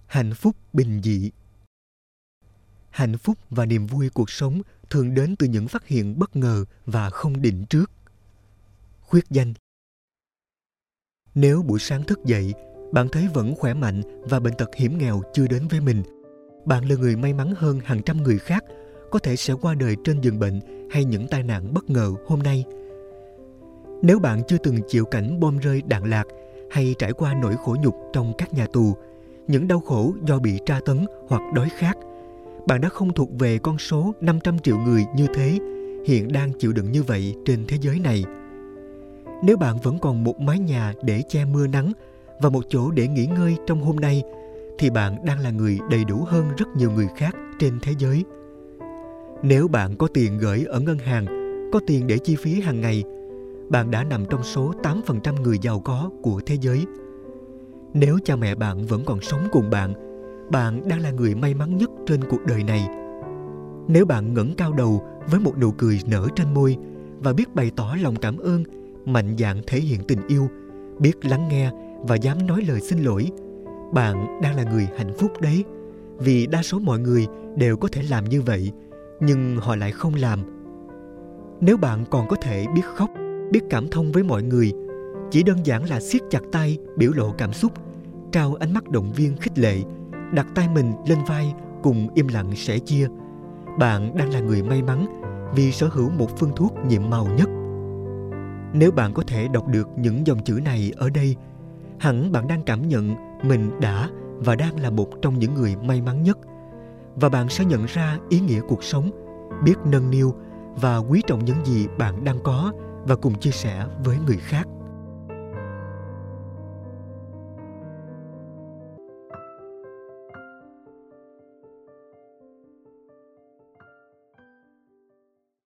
Hạnh phúc bình dị. Hạnh phúc và niềm vui cuộc sống thường đến từ những phát hiện bất ngờ và không định trước. Khuyết danh. Nếu buổi sáng thức dậy, bạn thấy vẫn khỏe mạnh và bệnh tật hiểm nghèo chưa đến với mình, bạn là người may mắn hơn hàng trăm người khác có thể sẽ qua đời trên giường bệnh hay những tai nạn bất ngờ hôm nay. Nếu bạn chưa từng chịu cảnh bom rơi đạn lạc hay trải qua nỗi khổ nhục trong các nhà tù, những đau khổ do bị tra tấn hoặc đói khát, bạn đã không thuộc về con số 500 triệu người như thế hiện đang chịu đựng như vậy trên thế giới này. Nếu bạn vẫn còn một mái nhà để che mưa nắng và một chỗ để nghỉ ngơi trong hôm nay, thì bạn đang là người đầy đủ hơn rất nhiều người khác trên thế giới. Nếu bạn có tiền gửi ở ngân hàng, có tiền để chi phí hàng ngày, bạn đã nằm trong số 8% người giàu có của thế giới. Nếu cha mẹ bạn vẫn còn sống cùng bạn, bạn đang là người may mắn nhất trên cuộc đời này. Nếu bạn ngẩng cao đầu với một nụ cười nở trên môi và biết bày tỏ lòng cảm ơn, mạnh dạn thể hiện tình yêu, biết lắng nghe và dám nói lời xin lỗi, bạn đang là người hạnh phúc đấy. Vì đa số mọi người đều có thể làm như vậy, nhưng họ lại không làm. Nếu bạn còn có thể biết khóc, biết cảm thông với mọi người, chỉ đơn giản là siết chặt tay biểu lộ cảm xúc, trao ánh mắt động viên khích lệ, đặt tay mình lên vai cùng im lặng sẻ chia, bạn đang là người may mắn vì sở hữu một phương thuốc nhiệm màu nhất. Nếu bạn có thể đọc được những dòng chữ này ở đây, hẳn bạn đang cảm nhận mình đã và đang là một trong những người may mắn nhất. Và bạn sẽ nhận ra ý nghĩa cuộc sống, biết nâng niu và quý trọng những gì bạn đang có và cùng chia sẻ với người khác.